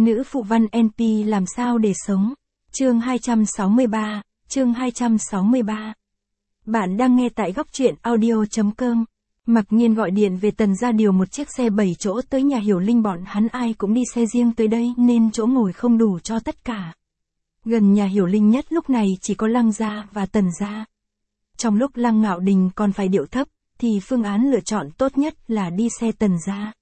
Nữ phụ văn NP làm sao để sống? Chương 263, chương 263. Bạn đang nghe tại góc truyện audio.com. Mặc Nhiên gọi điện về Tần gia điều một chiếc xe 7 chỗ tới nhà Hiểu Linh, bọn hắn ai cũng đi xe riêng tới đây nên chỗ ngồi không đủ cho tất cả. Gần nhà Hiểu Linh nhất lúc này chỉ có Lăng gia và Tần gia. Trong lúc Lăng Ngạo Đình còn phải điệu thấp, thì phương án lựa chọn tốt nhất là đi xe Tần gia.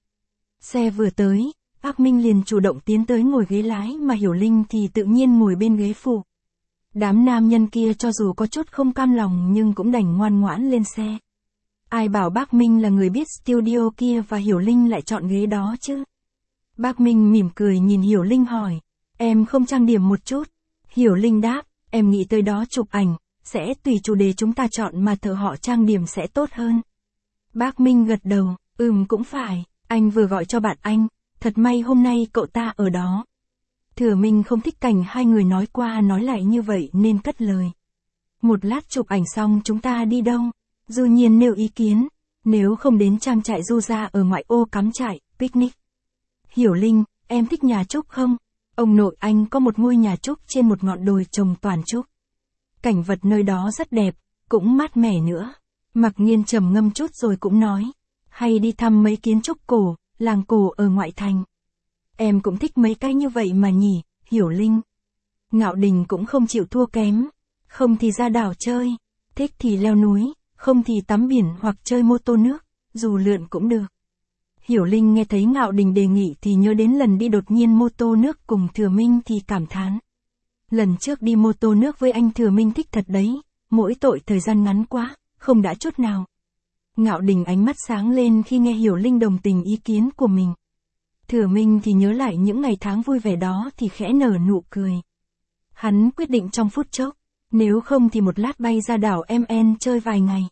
Xe vừa tới, Ác Minh liền chủ động tiến tới ngồi ghế lái mà Hiểu Linh thì tự nhiên ngồi bên ghế phụ. Đám nam nhân kia cho dù có chút không cam lòng nhưng cũng đành ngoan ngoãn lên xe. Ai bảo bác Minh là người biết studio kia và Hiểu Linh lại chọn ghế đó chứ? Bác Minh mỉm cười nhìn Hiểu Linh hỏi, em không trang điểm một chút? Hiểu Linh đáp, em nghĩ tới đó chụp ảnh, sẽ tùy chủ đề chúng ta chọn mà thợ họ trang điểm sẽ tốt hơn. Bác Minh gật đầu, cũng phải, anh vừa gọi cho bạn anh, thật may hôm nay cậu ta ở đó. Thừa Minh không thích cảnh hai người nói qua nói lại như vậy nên cất lời. Một lát chụp ảnh xong chúng ta đi đâu? Du Nhiên nêu ý kiến, nếu không đến trang trại Du gia ở ngoại ô cắm trại, picnic. Hiểu Linh, em thích nhà trúc không? Ông nội anh có một ngôi nhà trúc trên một ngọn đồi trồng toàn trúc. Cảnh vật nơi đó rất đẹp, cũng mát mẻ nữa. Mặc Nhiên trầm ngâm chút rồi cũng nói, hay đi thăm mấy kiến trúc cổ, làng cổ ở ngoại thành. Em cũng thích mấy cái như vậy mà nhỉ, Hiểu Linh. Ngạo Đình cũng không chịu thua kém, không thì ra đảo chơi, thích thì leo núi, không thì tắm biển hoặc chơi mô tô nước, dù lượn cũng được. Hiểu Linh nghe thấy Ngạo Đình đề nghị thì nhớ đến lần đi đột nhiên mô tô nước cùng Thừa Minh thì cảm thán. Lần trước đi mô tô nước với anh Thừa Minh thích thật đấy, mỗi tội thời gian ngắn quá, không đã chút nào. Ngạo Đình ánh mắt sáng lên khi nghe Hiểu Linh đồng tình ý kiến của mình. Thừa Minh thì nhớ lại những ngày tháng vui vẻ đó thì khẽ nở nụ cười. Hắn quyết định trong phút chốc, nếu không thì một lát bay ra đảo MN chơi vài ngày.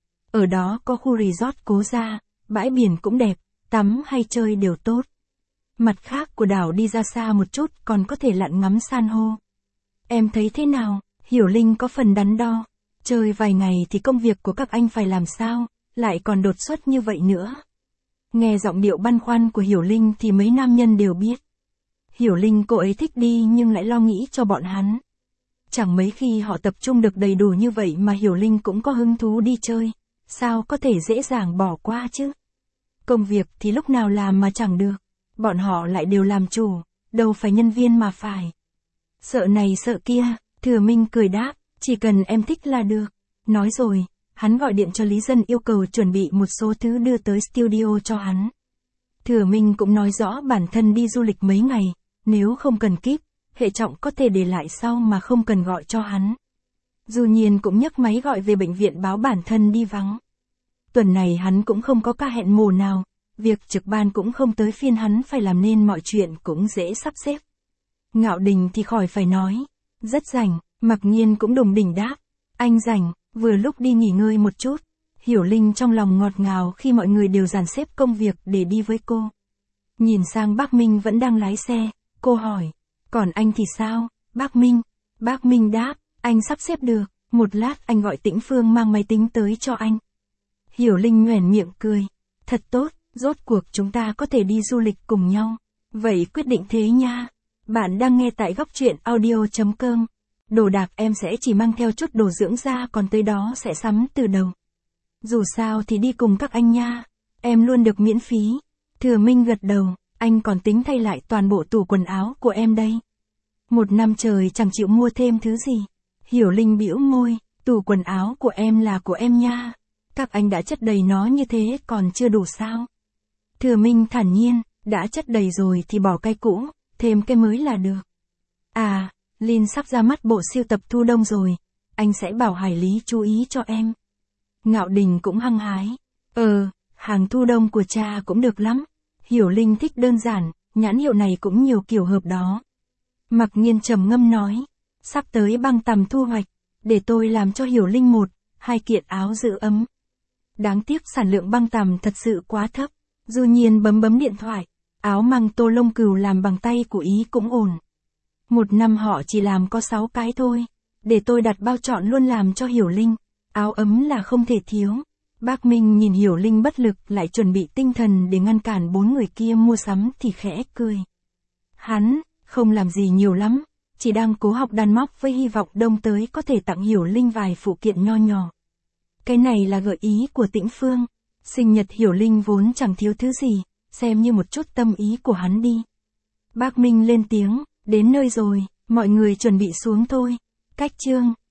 Ở đó có khu resort Cố Gia, bãi biển cũng đẹp, tắm hay chơi đều tốt. Mặt khác của đảo đi ra xa một chút còn có thể lặn ngắm san hô. Em thấy thế nào? Hiểu Linh có phần đắn đo. Chơi vài ngày thì công việc của các anh phải làm sao, lại còn đột xuất như vậy nữa. Nghe giọng điệu băn khoăn của Hiểu Linh thì mấy nam nhân đều biết. Hiểu Linh cô ấy thích đi nhưng lại lo nghĩ cho bọn hắn. Chẳng mấy khi họ tập trung được đầy đủ như vậy mà Hiểu Linh cũng có hứng thú đi chơi. Sao có thể dễ dàng bỏ qua chứ? Công việc thì lúc nào làm mà chẳng được. Bọn họ lại đều làm chủ, đâu phải nhân viên mà phải. Sợ này sợ kia, Thừa Minh cười đáp, chỉ cần em thích là được. Nói rồi, hắn gọi điện cho Lý Dân yêu cầu chuẩn bị một số thứ đưa tới studio cho hắn. Thừa Minh cũng nói rõ bản thân đi du lịch mấy ngày, nếu không cần kíp, hệ trọng có thể để lại sau mà không cần gọi cho hắn. Du Nhiên cũng nhấc máy gọi về bệnh viện báo bản thân đi vắng. Tuần này hắn cũng không có ca hẹn mổ nào, việc trực ban cũng không tới phiên hắn phải làm nên mọi chuyện cũng dễ sắp xếp. Ngạo Đình thì khỏi phải nói, rất rảnh, Mặc Nhiên cũng đùng đỉnh đáp, anh rảnh, vừa lúc đi nghỉ ngơi một chút. Hiểu Linh trong lòng ngọt ngào khi mọi người đều dàn xếp công việc để đi với cô. Nhìn sang bác Minh vẫn đang lái xe, cô hỏi, còn anh thì sao, bác Minh? Bác Minh đáp, anh sắp xếp được, một lát anh gọi Tĩnh Phương mang máy tính tới cho anh. Hiểu Linh nhoẻn miệng cười, thật tốt, rốt cuộc chúng ta có thể đi du lịch cùng nhau. Vậy quyết định thế nha. Bạn đang nghe tại góc truyện audio.com. Đồ đạc em sẽ chỉ mang theo chút đồ dưỡng da còn tới đó sẽ sắm từ đầu. Dù sao thì đi cùng các anh nha. Em luôn được miễn phí. Thừa Minh gật đầu, anh còn tính thay lại toàn bộ tủ quần áo của em đây. Một năm trời chẳng chịu mua thêm thứ gì. Hiểu Linh bĩu môi, tủ quần áo của em là của em nha. Các anh đã chất đầy nó như thế còn chưa đủ sao? Thừa Minh thản nhiên, đã chất đầy rồi thì bỏ cái cũ, thêm cái mới là được. À, Linh sắp ra mắt bộ siêu tập thu đông rồi, anh sẽ bảo Hải Lý chú ý cho em. Ngạo Đình cũng hăng hái. Hàng thu đông của cha cũng được lắm. Hiểu Linh thích đơn giản, nhãn hiệu này cũng nhiều kiểu hợp đó. Mặc Nhiên trầm ngâm nói, sắp tới băng tằm thu hoạch, để tôi làm cho Hiểu Linh 1-2 kiện áo giữ ấm. Đáng tiếc sản lượng băng tằm thật sự quá thấp. Du Nhiên bấm điện thoại, áo măng tô lông cừu làm bằng tay của Ý cũng ổn. Một năm họ chỉ làm có 6 cái thôi, để tôi đặt bao chọn luôn làm cho Hiểu Linh. Áo ấm là không thể thiếu. Bác Minh nhìn Hiểu Linh bất lực lại chuẩn bị tinh thần để ngăn cản 4 người kia mua sắm thì khẽ cười. Hắn, không làm gì nhiều lắm, chỉ đang cố học đàn móc với hy vọng Đông tới có thể tặng Hiểu Linh vài phụ kiện nho nhỏ. Cái này là gợi ý của Tĩnh Phương. Sinh nhật Hiểu Linh vốn chẳng thiếu thứ gì, xem như một chút tâm ý của hắn đi. Bác Minh lên tiếng, đến nơi rồi, mọi người chuẩn bị xuống thôi. Cách chương